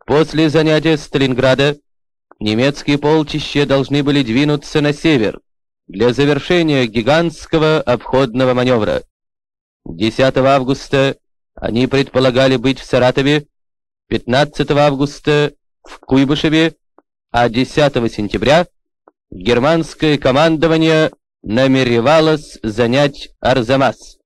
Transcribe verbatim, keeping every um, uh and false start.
После занятия Сталинграда немецкие полчища должны были двинуться на север для завершения гигантского обходного маневра. десятого августа они предполагали быть в Саратове, пятнадцатого августа в Куйбышеве, а десятого сентября германское командование намеревалось занять Арзамас.